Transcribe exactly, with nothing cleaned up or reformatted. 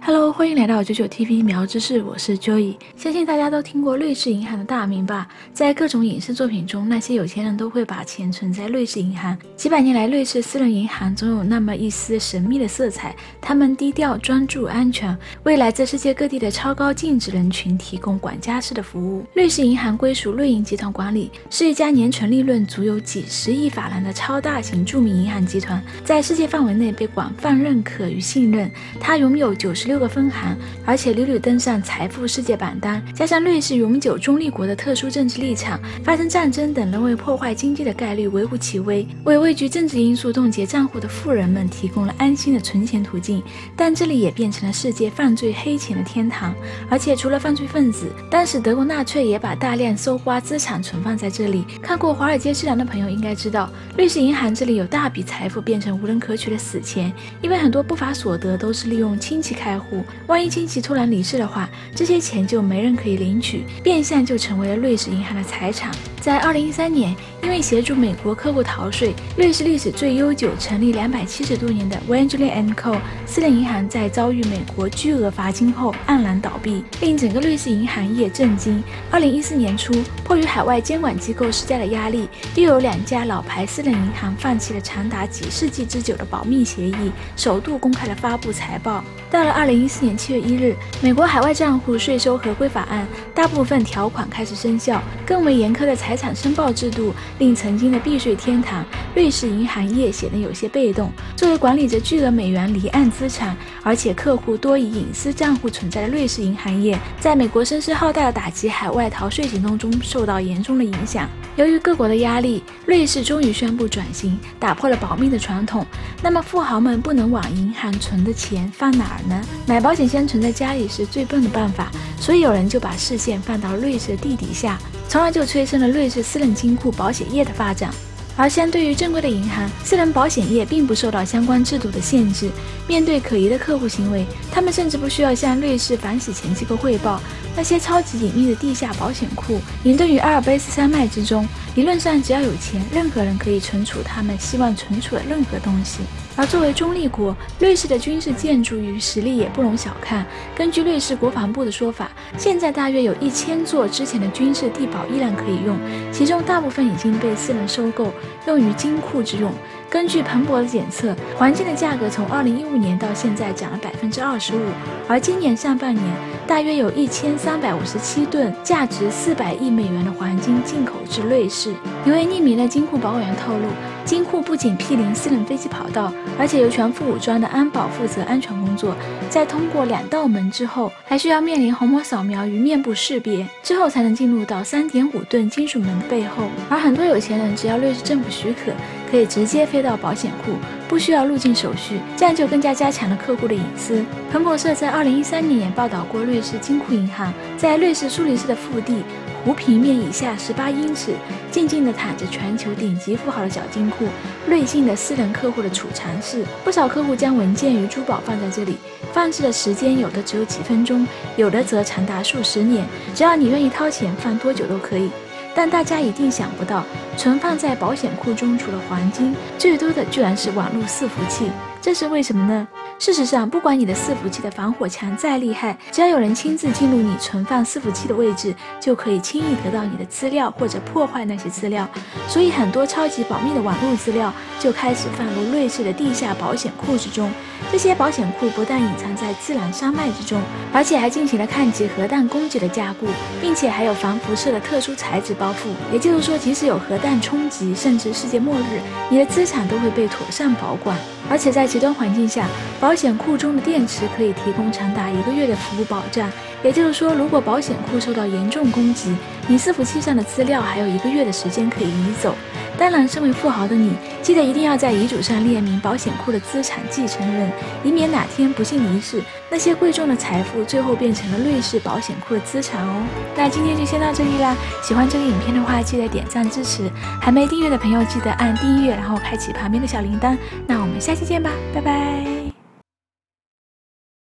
Hello， 欢迎来到九九 T V 苗知识，我是 Joey。相信大家都听过瑞士银行的大名吧？在各种影视作品中，那些有钱人都会把钱存在瑞士银行。几百年来，瑞士私人银行总有那么一丝神秘的色彩。他们低调、专注、安全，为来自世界各地的超高净值人群提供管家式的服务。瑞士银行归属瑞银集团管理，是一家年纯利润足有几十亿法郎的超大型著名银行集团，在世界范围内被广泛认可与信任。它拥有九十六个分行，而且屡屡登上财富世界榜单。加上瑞士永久中立国的特殊政治立场，发生战争等人为破坏经济的概率微乎其微，为畏惧政治因素冻结账户的富人们提供了安心的存钱途径。但这里也变成了世界犯罪黑钱的天堂。而且除了犯罪分子，当时德国纳粹也把大量搜刮资产存放在这里。看过《华尔街之狼》的朋友应该知道，瑞士银行这里有大笔财富变成无人可取的死钱，因为很多不法所得都是利用亲戚开户，万一亲戚突然离世的话，这些钱就没人可以领取，变相就成为了瑞士银行的财产。在二零一三年，因为协助美国客户逃税，瑞士历史最悠久、成立两百七十多年的 Wangeli and Co 私人银行在遭遇美国巨额罚金后黯然倒闭，令整个瑞士银行业震惊。二零一四年初，迫于海外监管机构施加的压力，又有两家老牌私人银行放弃了长达几世纪之久的保密协议，首度公开了发布财报。到了二零一四年七月一日，美国海外账户税收合规法案大部分条款开始生效，更为严苛的财产申报制度令曾经的避税天堂瑞士银行业显得有些被动。作为管理着巨额美元离岸资产，而且客户多以隐私账户存在的瑞士银行业，在美国声势浩大的打击海外逃税行动中受到严重的影响。由于各国的压力，瑞士终于宣布转型，打破了保密的传统。那么富豪们不能往银行存的钱放哪儿呢？买保险箱存在家里是最笨的办法，所以有人就把视线放到瑞士的地底下，从而就催生了瑞士私人金库保险业的发展。而相对于正规的银行，私人保险业并不受到相关制度的限制。面对可疑的客户行为，他们甚至不需要向瑞士反洗钱机构汇报。那些超级隐秘的地下保险库隐遁于阿尔卑斯山脉之中，理论上只要有钱，任何人可以存储他们希望存储的任何东西。而作为中立国，瑞士的军事建筑与实力也不容小看。根据瑞士国防部的说法，现在大约有一千座之前的军事地堡依然可以用，其中大部分已经被私人收购，用于金库之用。根据彭博的检测，黄金的价格从二零一五年到现在涨了百分之二十五，而今年上半年大约有一千三百五十七吨，价值四百亿美元的黄金进口至瑞士。一位匿名的金库保管员透露，金库不仅毗邻私人飞机跑道，而且由全副武装的安保负责安全工作。在通过两道门之后，还需要面临虹膜扫描与面部识别，之后才能进入到 三点五吨金属门的背后。而很多有钱人只要瑞士政府许可，可以直接飞到保险库，不需要入境手续，这样就更加加强了客户的隐私。彭博社在二零一三年也报道过瑞士金库银行，在瑞士苏黎世的腹地湖平面以下十八英尺，静静地躺着全球顶级富豪的小金库，瑞信的私人客户的储藏室。不少客户将文件与珠宝放在这里，放置的时间有的只有几分钟，有的则长达数十年，只要你愿意掏钱，放多久都可以。但大家一定想不到，存放在保险库中除了黄金，最多的居然是网络伺服器。这是为什么呢？事实上，不管你的伺服器的防火墙再厉害，只要有人亲自进入你存放伺服器的位置，就可以轻易得到你的资料或者破坏那些资料。所以很多超级保密的网络资料就开始放入瑞士的地下保险库之中。这些保险库不但隐藏在自然山脉之中，而且还进行了抗击核弹攻击的加固，并且还有防辐射的特殊材质包覆。也就是说，即使有核弹冲击，甚至世界末日，你的资产都会被妥善保管。而且在极端环境下，保险库中的电池可以提供长达一个月的服务保障。也就是说，如果保险库受到严重攻击，你伺服器上的资料还有一个月的时间可以移走。当然，身为富豪的你，记得一定要在遗嘱上列明保险库的资产继承人，以免哪天不幸离世，那些贵重的财富最后变成了瑞士保险库的资产哦。那今天就先到这里啦，喜欢这个影片的话，记得点赞支持，还没订阅的朋友记得按订阅，然后开启旁边的小铃铛。那我们下期见吧，拜拜。